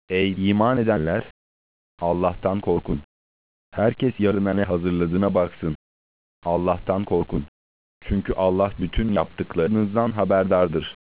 Ey iman edenler! Allah'tan korkun. Herkes yarına ne hazırladığına baksın. Allah'tan korkun. Çünkü Allah bütün yaptıklarınızdan haberdardır.